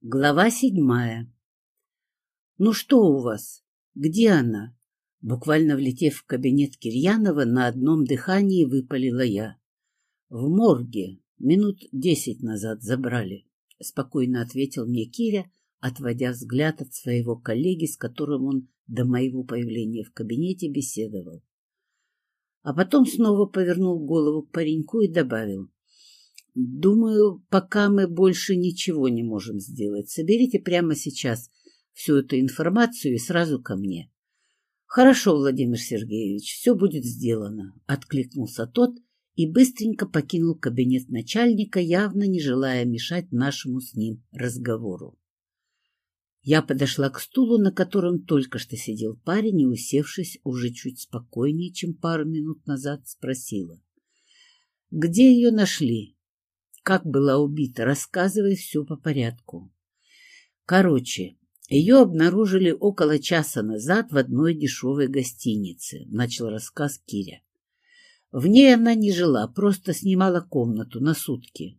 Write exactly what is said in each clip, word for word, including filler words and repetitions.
Глава седьмая. «Ну что у вас? Где она?» Буквально влетев в кабинет Кирьянова, на одном дыхании выпалила я. «В морге. Минут десять назад забрали», — спокойно ответил мне Киря, отводя взгляд от своего коллеги, с которым он до моего появления в кабинете беседовал. А потом снова повернул голову к пареньку и добавил: «Думаю, пока мы больше ничего не можем сделать. Соберите прямо сейчас всю эту информацию и сразу ко мне». «Хорошо, Владимир Сергеевич, все будет сделано», — откликнулся тот и быстренько покинул кабинет начальника, явно не желая мешать нашему с ним разговору. Я подошла к стулу, на котором только что сидел парень, и, усевшись уже чуть спокойнее, чем пару минут назад, спросила: «Где ее нашли? Как была убита? Рассказывай все по порядку». «Короче, ее обнаружили около часа назад в одной дешевой гостинице», — начал рассказ Киря. «В ней она не жила, просто снимала комнату на сутки.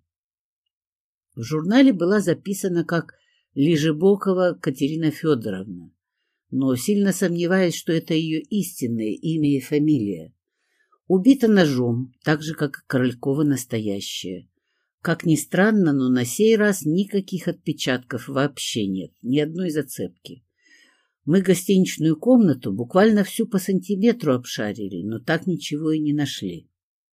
В журнале была записана как Лежебокова Катерина Федоровна, но сильно сомневаюсь, что это ее истинное имя и фамилия. Убита ножом, так же, как и Королькова настоящая. Как ни странно, но на сей раз никаких отпечатков вообще нет, ни одной зацепки. Мы гостиничную комнату буквально всю по сантиметру обшарили, но так ничего и не нашли».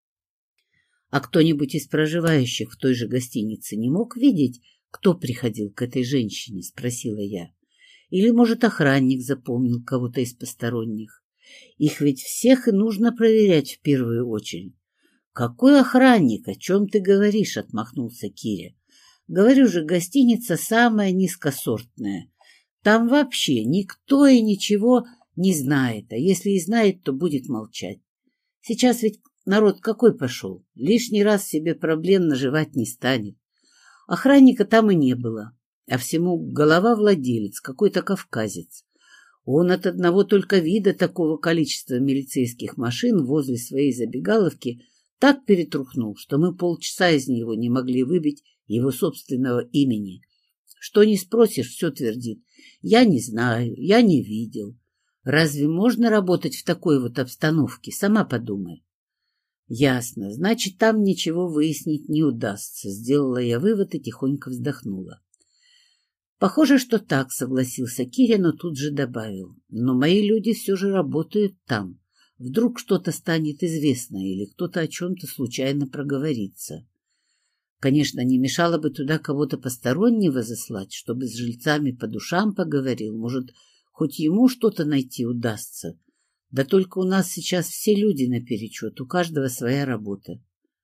«А кто-нибудь из проживающих в той же гостинице не мог видеть, кто приходил к этой женщине?» — спросила я. «Или, может, охранник запомнил кого-то из посторонних? Их ведь всех и нужно проверять в первую очередь». «Какой охранник? О чем ты говоришь?» — отмахнулся Киря. «Говорю же, гостиница самая низкосортная. Там вообще никто и ничего не знает, а если и знает, то будет молчать. Сейчас ведь народ какой пошел? Лишний раз себе проблем наживать не станет. Охранника там и не было, а всему голова владелец, какой-то кавказец. Он от одного только вида такого количества милицейских машин возле своей забегаловки так перетрухнул, что мы полчаса из него не могли выбить его собственного имени. Что не спросишь, все твердит: «Я не знаю, я не видел». Разве можно работать в такой вот обстановке? Сама подумай». «Ясно. Значит, там ничего выяснить не удастся», — сделала я вывод и тихонько вздохнула. «Похоже, что так», — согласился Киря, но тут же добавил: «Но мои люди все же работают там. Вдруг что-то станет известно или кто-то о чем-то случайно проговорится. Конечно, не мешало бы туда кого-то постороннего заслать, чтобы с жильцами по душам поговорил. Может, хоть ему что-то найти удастся. Да только у нас сейчас все люди наперечет, у каждого своя работа».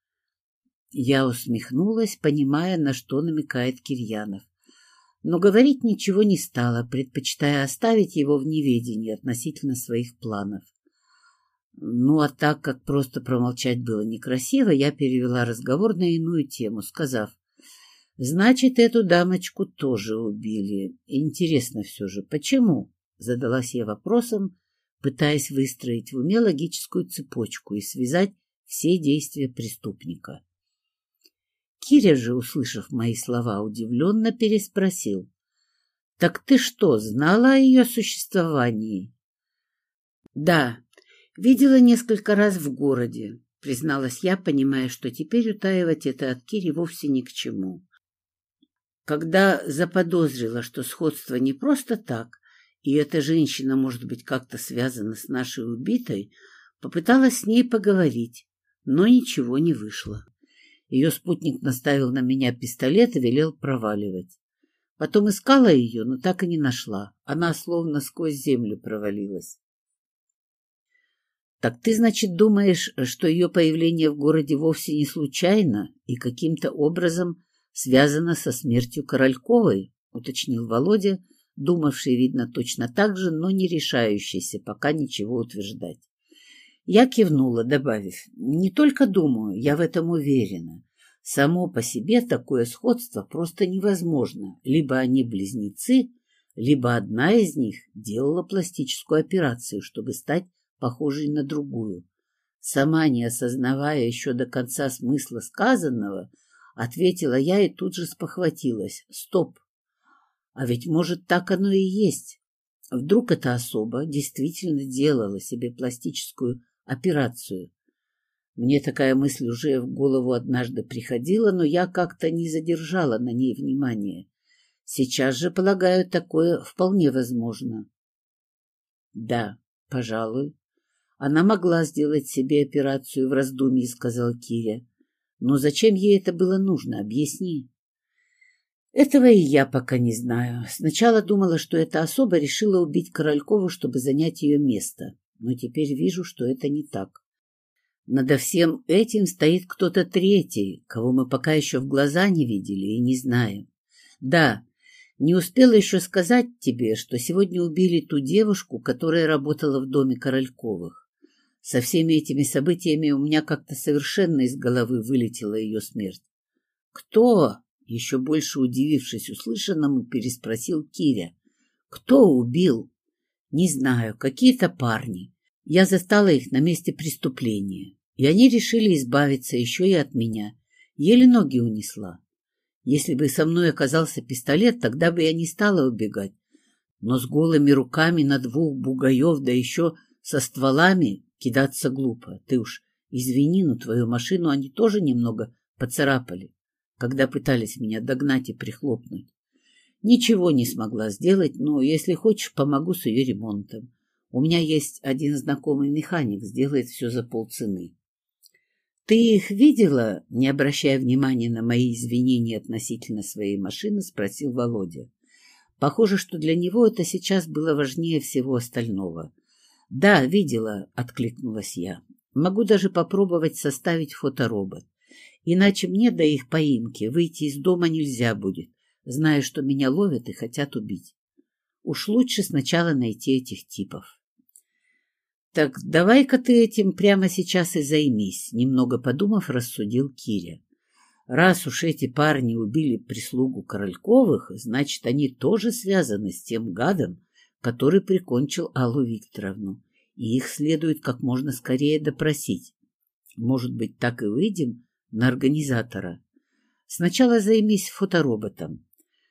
Я усмехнулась, понимая, на что намекает Кирьянов. Но говорить ничего не стала, предпочитая оставить его в неведении относительно своих планов. Ну, а так как просто промолчать было некрасиво, я перевела разговор на иную тему, сказав: «Значит, эту дамочку тоже убили. Интересно все же, почему?» — задалась я вопросом, пытаясь выстроить в уме логическую цепочку и связать все действия преступника. Киря же, услышав мои слова, удивленно переспросил: «Так ты что, знала о ее существовании?» «Да. Видела несколько раз в городе», — призналась я, понимая, что теперь утаивать это от Кири вовсе ни к чему. Когда заподозрила, что сходство не просто так, и эта женщина может быть как-то связана с нашей убитой, попыталась с ней поговорить, но ничего не вышло. Ее спутник наставил на меня пистолет и велел проваливать. Потом искала ее, но так и не нашла. Она словно сквозь землю провалилась. «Так ты, значит, думаешь, что ее появление в городе вовсе не случайно и каким-то образом связано со смертью Корольковой?» — уточнил Володя, думавший, видно, точно так же, но не решающийся пока ничего утверждать. Я кивнула, добавив: «Не только думаю, я в этом уверена. Само по себе такое сходство просто невозможно. Либо они близнецы, либо одна из них делала пластическую операцию, чтобы стать похожей на другую». Сама не осознавая еще до конца смысла сказанного, ответила я и тут же спохватилась. «Стоп! А ведь, может, так оно и есть. Вдруг эта особа действительно делала себе пластическую операцию. Мне такая мысль уже в голову однажды приходила, но я как-то не задержала на ней внимания. Сейчас же, полагаю, такое вполне возможно. Да, пожалуй. Она могла сделать себе операцию в раздумье, сказал Киря. Но зачем ей это было нужно? Объясни. Этого и я пока не знаю. Сначала думала, что эта особа решила убить Королькову, чтобы занять ее место. Но теперь вижу, что это не так. Надо всем этим стоит кто-то третий, кого мы пока еще в глаза не видели и не знаем. Да, не успела еще сказать тебе, что сегодня убили ту девушку, которая работала в доме Корольковых. Со всеми этими событиями у меня как-то совершенно из головы вылетела ее смерть. «Кто?» — еще больше удивившись услышанному, переспросил Киря. «Кто убил?» «Не знаю, какие-то парни. Я застала их на месте преступления, и они решили избавиться еще и от меня. Еле ноги унесла. Если бы со мной оказался пистолет, тогда бы я не стала убегать. Но с голыми руками на двух бугаев, да еще со стволами, кидаться глупо. Ты уж извини, но твою машину они тоже немного поцарапали, когда пытались меня догнать и прихлопнуть. Ничего не смогла сделать, но, если хочешь, помогу с ее ремонтом. У меня есть один знакомый механик, сделает все за полцены. Ты их видела? Не обращая внимания на мои извинения относительно своей машины, спросил Володя. Похоже, что для него это сейчас было важнее всего остального. Да, видела, откликнулась я. Могу даже попробовать составить фоторобот. Иначе мне до их поимки выйти из дома нельзя будет, зная, что меня ловят и хотят убить. Уж лучше сначала найти этих типов. Так давай-ка ты этим прямо сейчас и займись, немного подумав, рассудил Киря. Раз уж эти парни убили прислугу Корольковых, значит, они тоже связаны с тем гадом, который прикончил Аллу Викторовну, и их следует как можно скорее допросить. Может быть, так и выйдем на организатора. Сначала займись фотороботом.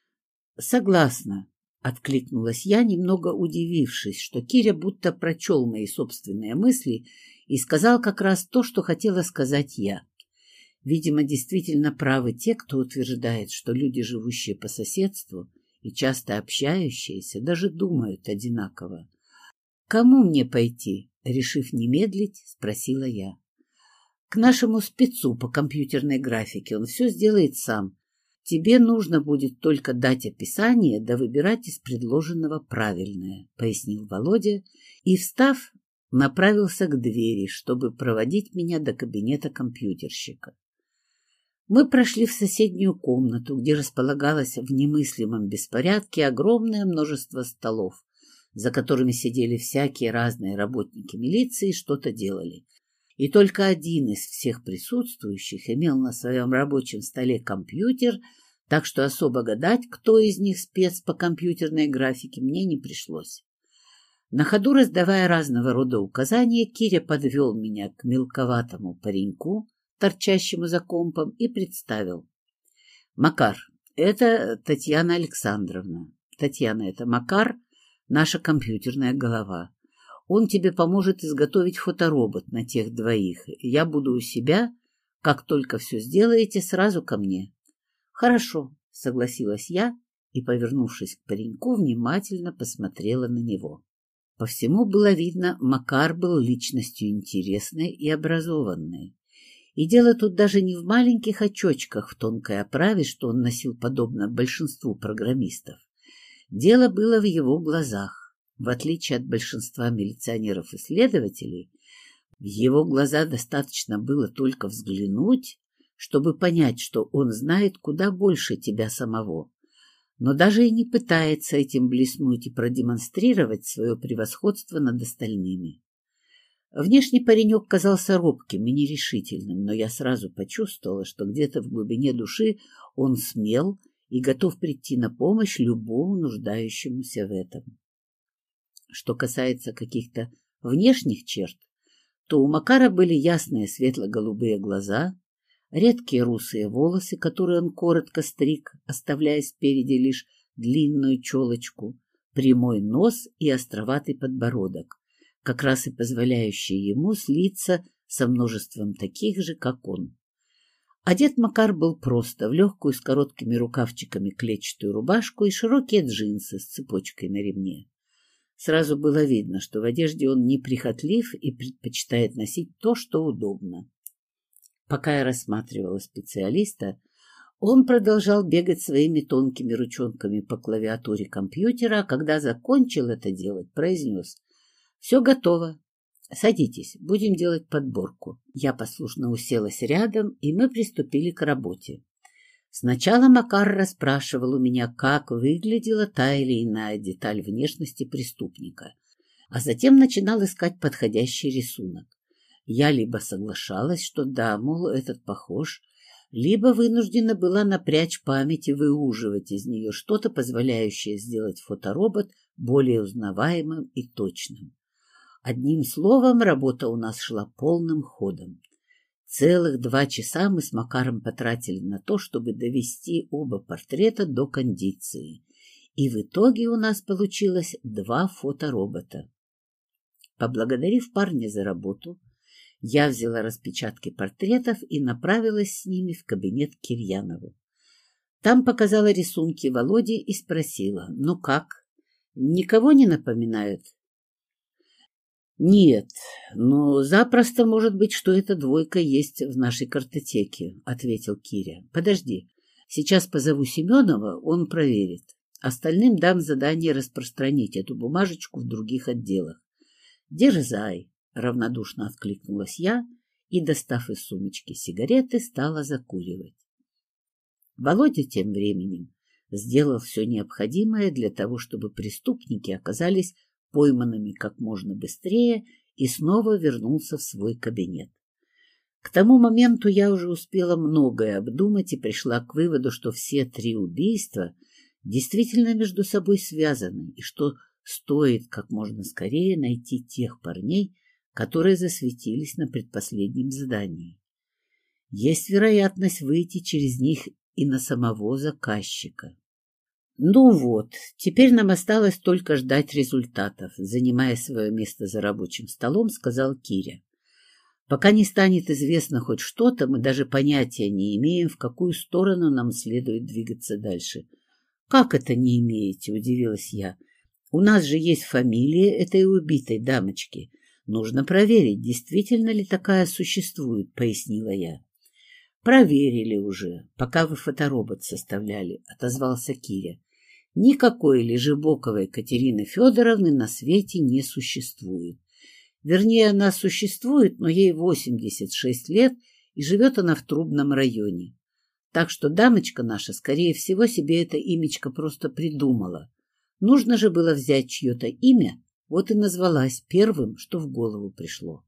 Согласна, откликнулась я, немного удивившись, что Киря будто прочел мои собственные мысли и сказал как раз то, что хотела сказать я. Видимо, действительно правы те, кто утверждает, что люди, живущие по соседству и часто общающиеся, даже думают одинаково. «Кому мне пойти?» — решив не медлить, спросила я. «К нашему спецу по компьютерной графике. Он все сделает сам. Тебе нужно будет только дать описание, да выбирать из предложенного правильное», — пояснил Володя и, встав, направился к двери, чтобы проводить меня до кабинета компьютерщика. Мы прошли в соседнюю комнату, где располагалось в немыслимом беспорядке огромное множество столов, за которыми сидели всякие разные работники милиции и что-то делали. И только один из всех присутствующих имел на своем рабочем столе компьютер, так что особо гадать, кто из них спец по компьютерной графике, мне не пришлось. На ходу раздавая разного рода указания, Киря подвел меня к мелковатому пареньку, торчащему за компом, и представил. «Макар, это Татьяна Александровна. Татьяна, это Макар, наша компьютерная голова. Он тебе поможет изготовить фоторобот на тех двоих. Я буду у себя. Как только все сделаете, сразу ко мне». «Хорошо», — согласилась я и, повернувшись к пареньку, внимательно посмотрела на него. По всему было видно, Макар был личностью интересной и образованной. И дело тут даже не в маленьких очочках в тонкой оправе, что он носил подобно большинству программистов. Дело было в его глазах. В отличие от большинства милиционеров и следователей, в его глаза достаточно было только взглянуть, чтобы понять, что он знает куда больше тебя самого, но даже и не пытается этим блеснуть и продемонстрировать свое превосходство над остальными. Внешне паренек казался робким и нерешительным, но я сразу почувствовала, что где-то в глубине души он смел и готов прийти на помощь любому нуждающемуся в этом. Что касается каких-то внешних черт, то у Макара были ясные светло-голубые глаза, редкие русые волосы, которые он коротко стриг, оставляя спереди лишь длинную челочку, прямой нос и островатый подбородок, как раз и позволяющие ему слиться со множеством таких же, как он. Одет Макар был просто, в легкую с короткими рукавчиками клетчатую рубашку и широкие джинсы с цепочкой на ремне. Сразу было видно, что в одежде он неприхотлив и предпочитает носить то, что удобно. Пока я рассматривала специалиста, он продолжал бегать своими тонкими ручонками по клавиатуре компьютера, а когда закончил это делать, произнес: «Все готово. Садитесь, будем делать подборку». Я послушно уселась рядом, и мы приступили к работе. Сначала Макар расспрашивал у меня, как выглядела та или иная деталь внешности преступника, а затем начинал искать подходящий рисунок. Я либо соглашалась, что да, мол, этот похож, либо вынуждена была напрячь память и выуживать из нее что-то, позволяющее сделать фоторобот более узнаваемым и точным. Одним словом, работа у нас шла полным ходом. Целых два часа мы с Макаром потратили на то, чтобы довести оба портрета до кондиции, и в итоге у нас получилось два фоторобота. Поблагодарив парня за работу, я взяла распечатки портретов и направилась с ними в кабинет к Кирьянову. Там показала рисунки Володе и спросила: «Ну как? Никого не напоминают?» «Нет, но запросто может быть, что эта двойка есть в нашей картотеке», — ответил Киря. «Подожди, сейчас позову Семенова, он проверит. Остальным дам задание распространить эту бумажечку в других отделах». «Дерзай», — равнодушно откликнулась я и, достав из сумочки сигареты, стала закуривать. Володя тем временем сделал все необходимое для того, чтобы преступники оказались пойманными как можно быстрее, и снова вернулся в свой кабинет. К тому моменту я уже успела многое обдумать и пришла к выводу, что все три убийства действительно между собой связаны, и что стоит как можно скорее найти тех парней, которые засветились на предпоследнем задании. Есть вероятность выйти через них и на самого заказчика. «Ну вот, теперь нам осталось только ждать результатов», — занимая свое место за рабочим столом, сказал Киря. «Пока не станет известно хоть что-то, мы даже понятия не имеем, в какую сторону нам следует двигаться дальше». «Как это не имеете?» — удивилась я. «У нас же есть фамилия этой убитой дамочки. Нужно проверить, действительно ли такая существует», — пояснила я. «Проверили уже, пока вы фоторобот составляли», — отозвался Киря. «Никакой Лежебоковой Катерины Федоровны на свете не существует. Вернее, она существует, но ей восемьдесят шесть лет, и живет она в Трубном районе. Так что дамочка наша, скорее всего, себе это имечко просто придумала. Нужно же было взять чье-то имя, вот и назвалась первым, что в голову пришло».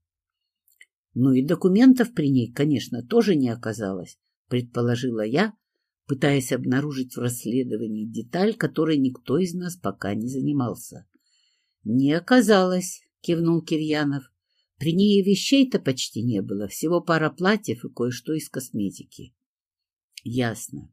«Ну и документов при ней, конечно, тоже не оказалось», — предположила я, пытаясь обнаружить в расследовании деталь, которой никто из нас пока не занимался. «Не оказалось», — кивнул Кирьянов. «При ней вещей-то почти не было, всего пара платьев и кое-что из косметики». «Ясно.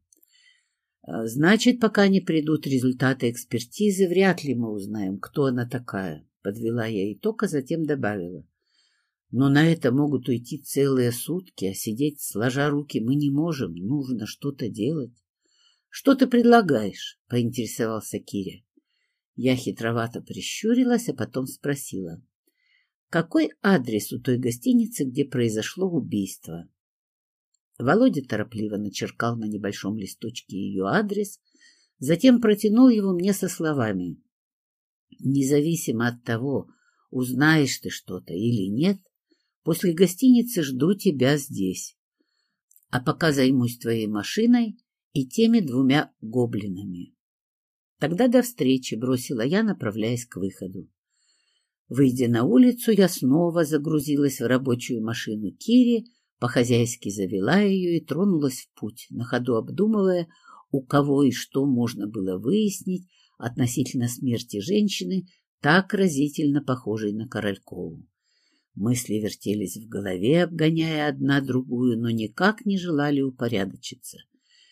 Значит, пока не придут результаты экспертизы, вряд ли мы узнаем, кто она такая», — подвела я итог, а затем добавила. «Но на это могут уйти целые сутки, а сидеть сложа руки мы не можем, нужно что-то делать». «Что ты предлагаешь?» — поинтересовался Киря. Я хитровато прищурилась, а потом спросила: «Какой адрес у той гостиницы, где произошло убийство?» Володя торопливо начеркал на небольшом листочке ее адрес, затем протянул его мне со словами: «Независимо от того, узнаешь ты что-то или нет, после гостиницы жду тебя здесь. А пока займусь твоей машиной и теми двумя гоблинами». «Тогда до встречи», — бросила я, направляясь к выходу. Выйдя на улицу, я снова загрузилась в рабочую машину Кири, по-хозяйски завела ее и тронулась в путь, на ходу обдумывая, у кого и что можно было выяснить относительно смерти женщины, так разительно похожей на Королькову. Мысли вертелись в голове, обгоняя одна другую, но никак не желали упорядочиться.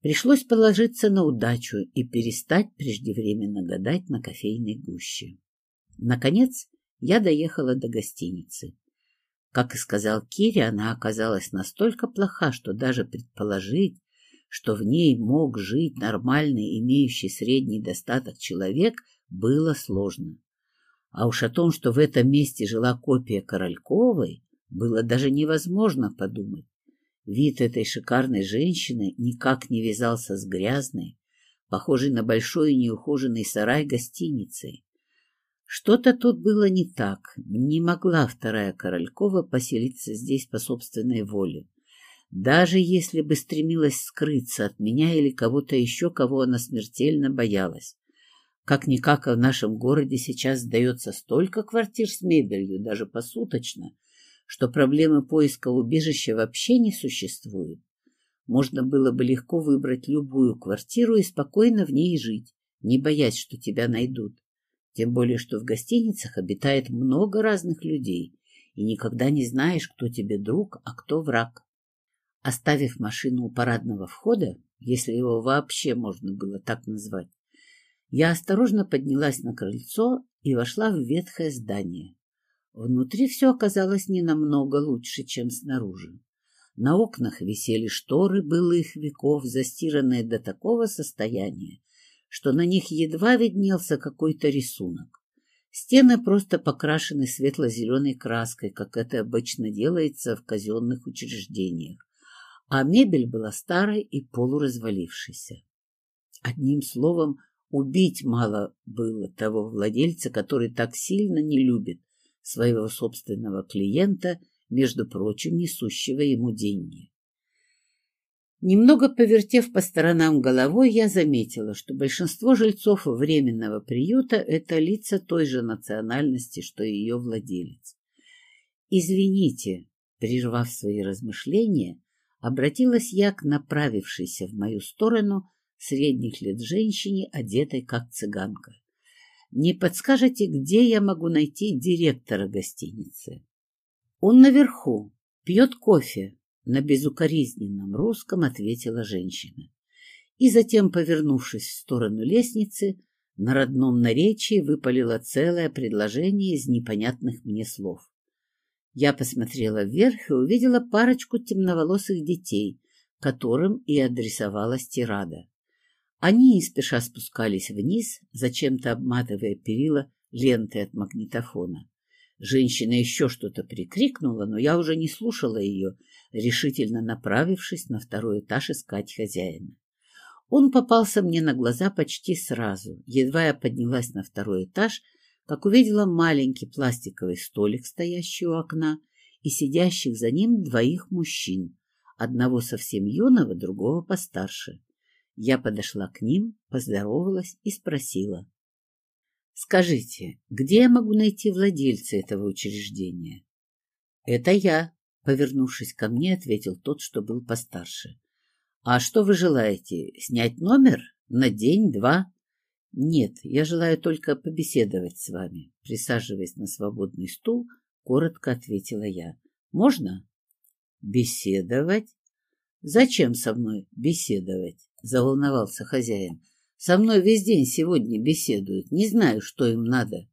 Пришлось положиться на удачу и перестать преждевременно гадать на кофейной гуще. Наконец, я доехала до гостиницы. Как и сказал Кире, она оказалась настолько плоха, что даже предположить, что в ней мог жить нормальный, имеющий средний достаток человек, было сложно. А уж о том, что в этом месте жила копия Корольковой, было даже невозможно подумать. Вид этой шикарной женщины никак не вязался с грязной, похожей на большой и неухоженный сарай гостиницей. Что-то тут было не так. Не могла вторая Королькова поселиться здесь по собственной воле. Даже если бы стремилась скрыться от меня или кого-то еще, кого она смертельно боялась. Как-никак в нашем городе сейчас сдается столько квартир с мебелью, даже посуточно, что проблемы поиска убежища вообще не существует. Можно было бы легко выбрать любую квартиру и спокойно в ней жить, не боясь, что тебя найдут. Тем более, что в гостиницах обитает много разных людей, и никогда не знаешь, кто тебе друг, а кто враг. Оставив машину у парадного входа, если его вообще можно было так назвать, я осторожно поднялась на крыльцо и вошла в ветхое здание. Внутри все оказалось не намного лучше, чем снаружи. На окнах висели шторы былых веков, застиранные до такого состояния, что на них едва виднелся какой-то рисунок. Стены просто покрашены светло-зеленой краской, как это обычно делается в казенных учреждениях, а мебель была старой и полуразвалившейся. Одним словом, убить мало было того владельца, который так сильно не любит своего собственного клиента, между прочим, несущего ему деньги. Немного повертев по сторонам головой, я заметила, что большинство жильцов временного приюта — это лица той же национальности, что и ее владелец. «Извините», — прервав свои размышления, обратилась я к направившейся в мою сторону средних лет женщине, одетой как цыганка. «Не подскажете, где я могу найти директора гостиницы?» «Он наверху, пьет кофе», — на безукоризненном русском ответила женщина. И затем, повернувшись в сторону лестницы, на родном наречии выпалила целое предложение из непонятных мне слов. Я посмотрела вверх и увидела парочку темноволосых детей, которым и адресовалась тирада. Они не спеша спускались вниз, зачем-то обматывая перила лентой от магнитофона. Женщина еще что-то прикрикнула, но я уже не слушала ее, решительно направившись на второй этаж искать хозяина. Он попался мне на глаза почти сразу. Едва я поднялась на второй этаж, как увидела маленький пластиковый столик, стоящий у окна, и сидящих за ним двоих мужчин, одного совсем юного, другого постарше. Я подошла к ним, поздоровалась и спросила: «Скажите, где я могу найти владельца этого учреждения?» «Это я», — повернувшись ко мне, ответил тот, что был постарше. «А что вы желаете, снять номер на день-два?» «Нет, я желаю только побеседовать с вами», — присаживаясь на свободный стул, коротко ответила я. «Можно?» «Беседовать? Зачем со мной беседовать?» — заволновался хозяин. «Со мной весь день сегодня беседуют. Не знаю, что им надо».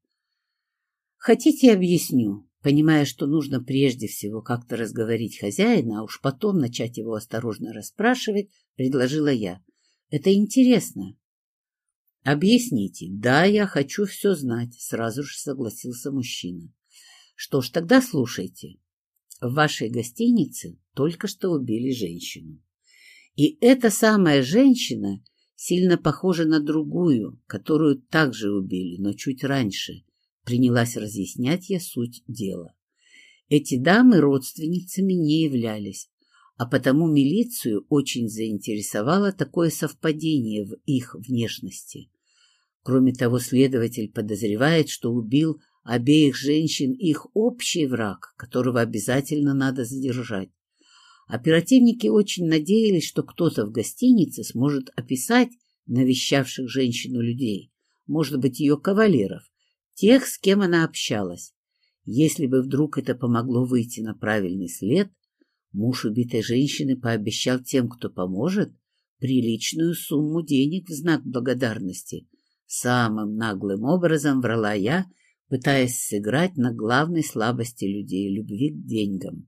«Хотите, объясню?» Понимая, что нужно прежде всего как-то разговорить хозяина, а уж потом начать его осторожно расспрашивать, предложила я. «Это интересно». «Объясните». «Да, я хочу все знать», — сразу же согласился мужчина. «Что ж, тогда слушайте. В вашей гостинице только что убили женщину. И эта самая женщина сильно похожа на другую, которую также убили, но чуть раньше», — принялась разъяснять я суть дела. Эти дамы родственницами не являлись, а потому милицию очень заинтересовало такое совпадение в их внешности. Кроме того, следователь подозревает, что убил обеих женщин их общий враг, которого обязательно надо задержать. Оперативники очень надеялись, что кто-то в гостинице сможет описать навещавших женщину людей, может быть, ее кавалеров, тех, с кем она общалась. Если бы вдруг это помогло выйти на правильный след, муж убитой женщины пообещал тем, кто поможет, приличную сумму денег в знак благодарности. Самым наглым образом врала я, пытаясь сыграть на главной слабости людей — любви к деньгам.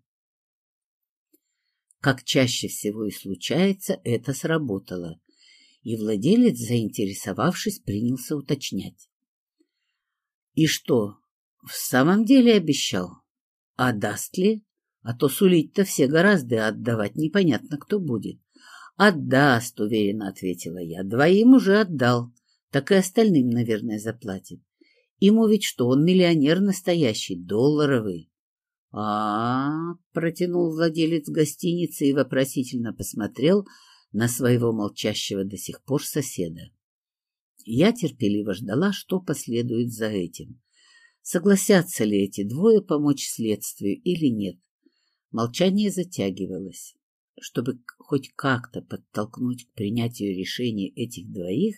Как чаще всего и случается, это сработало, и владелец, заинтересовавшись, принялся уточнять. И что, в самом деле обещал? А даст ли? А то сулить-то все гораздо, а отдавать непонятно кто будет. Отдаст, уверенно ответила я. Двоим уже отдал, так и остальным, наверное, заплатит. Ему ведь что, он миллионер настоящий, долларовый. А, -а, -а протянул владелец гостиницы и вопросительно посмотрел на своего молчащего до сих пор соседа. Я терпеливо ждала, что последует за этим. Согласятся ли эти двое помочь следствию или нет? Молчание затягивалось. Чтобы хоть как-то подтолкнуть к принятию решения этих двоих,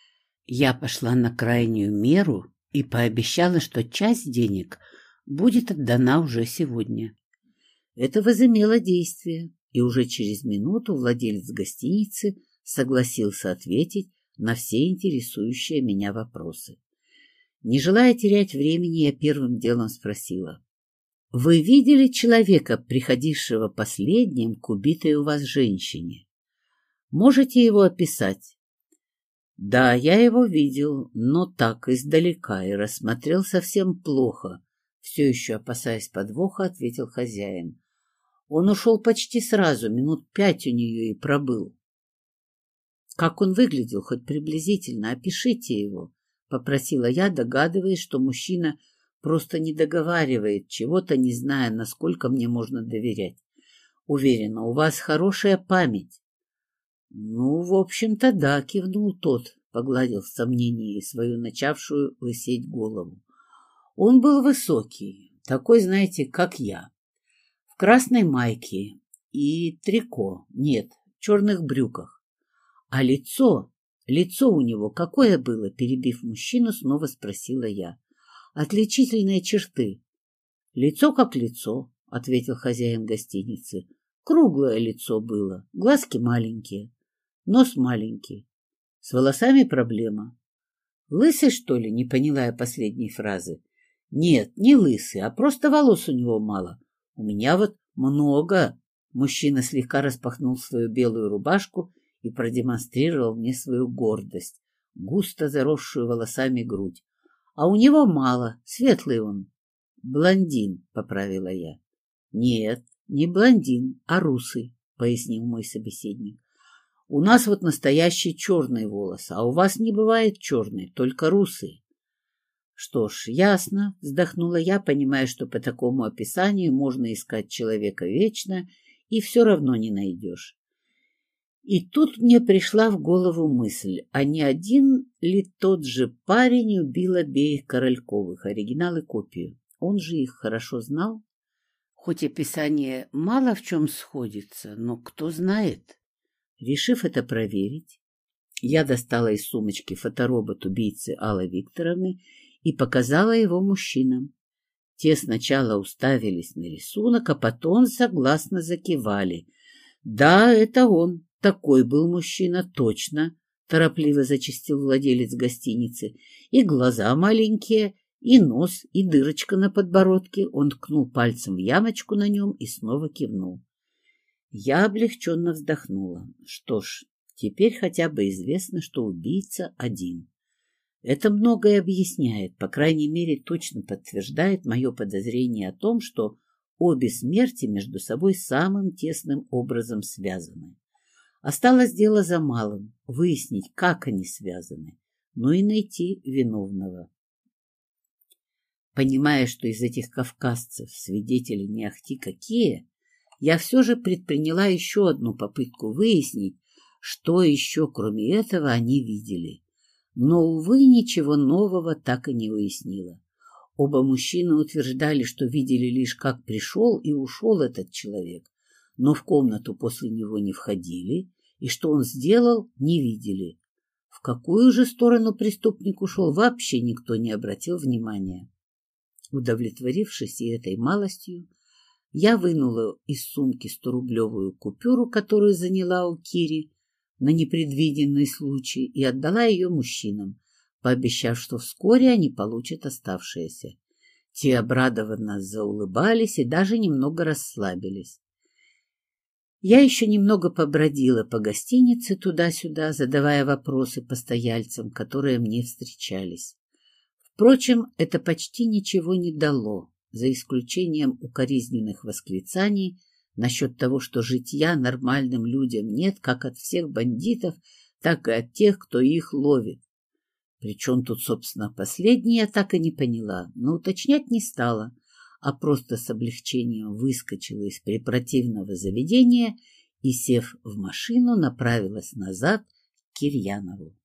я пошла на крайнюю меру и пообещала, что часть денег будет отдана уже сегодня. Это возымело действие, и уже через минуту владелец гостиницы согласился ответить на все интересующие меня вопросы. Не желая терять времени, я первым делом спросила. «Вы видели человека, приходившего последним к убитой у вас женщине? Можете его описать?» «Да, я его видел, но так, издалека, и рассмотрел совсем плохо», — все еще опасаясь подвоха, ответил хозяин. «Он ушел почти сразу, минут пять у нее и пробыл». «Как он выглядел, хоть приблизительно, опишите его», — попросила я, догадываясь, что мужчина просто не договаривает чего-то, не зная, насколько мне можно доверять. «Уверена, у вас хорошая память». «Ну, в общем-то, да», — кивнул тот, погладил в сомнении свою начавшую лысеть голову. «Он был высокий, такой, знаете, как я, в красной майке и трико, нет, в черных брюках. А лицо, лицо у него какое было?» — перебив мужчину, снова спросила я. «Отличительные черты». «Лицо как лицо», — ответил хозяин гостиницы. «Круглое лицо было, глазки маленькие, нос маленький. С волосами проблема». «Лысый, что ли?» — не поняла я последней фразы. «Нет, не лысый, а просто волос у него мало. У меня вот много». Мужчина слегка распахнул свою белую рубашку и продемонстрировал мне свою гордость, густо заросшую волосами грудь. «А у него мало, светлый он». «Блондин», — поправила я. «Нет, не блондин, а русый», — пояснил мой собеседник. «У нас вот настоящий черный волос, а у вас не бывает черный, только русый». «Что ж, ясно», — вздохнула я, понимая, что по такому описанию можно искать человека вечно и все равно не найдешь. И тут мне пришла в голову мысль, а не один ли тот же парень убил обеих Корольковых, оригинал и копию? Он же их хорошо знал. Хоть описание мало в чем сходится, но кто знает. Решив это проверить, я достала из сумочки фоторобот убийцы Аллы Викторовны и показала его мужчинам. Те сначала уставились на рисунок, а потом согласно закивали. «Да, это он. Такой был мужчина, точно», — торопливо зачастил владелец гостиницы. «И глаза маленькие, и нос, и дырочка на подбородке». Он ткнул пальцем в ямочку на нем и снова кивнул. Я облегченно вздохнула. Что ж, теперь хотя бы известно, что убийца один. Это многое объясняет, по крайней мере, точно подтверждает мое подозрение о том, что обе смерти между собой самым тесным образом связаны. Осталось дело за малым — выяснить, как они связаны, ну и найти виновного. Понимая, что из этих кавказцев свидетели не ахти какие, я все же предприняла еще одну попытку выяснить, что еще, кроме этого, они видели. Но, увы, ничего нового так и не уяснила. Оба мужчины утверждали, что видели лишь, как пришел и ушел этот человек, но в комнату после него не входили, и что он сделал, не видели. В какую же сторону преступник ушел, вообще никто не обратил внимания. Удовлетворившись и этой малостью, я вынула из сумки сторублевую купюру, которую заняла у Кири, на непредвиденный случай и отдала ее мужчинам, пообещав, что вскоре они получат оставшиеся. Те обрадованно заулыбались и даже немного расслабились. Я еще немного побродила по гостинице туда-сюда, задавая вопросы постояльцам, которые мне встречались. Впрочем, это почти ничего не дало, за исключением укоризненных восклицаний насчет того, что житья нормальным людям нет как от всех бандитов, так и от тех, кто их ловит. Причем тут, собственно, последнее я так и не поняла, но уточнять не стала, а просто с облегчением выскочила из препротивного заведения и, сев в машину, направилась назад к Кирьянову.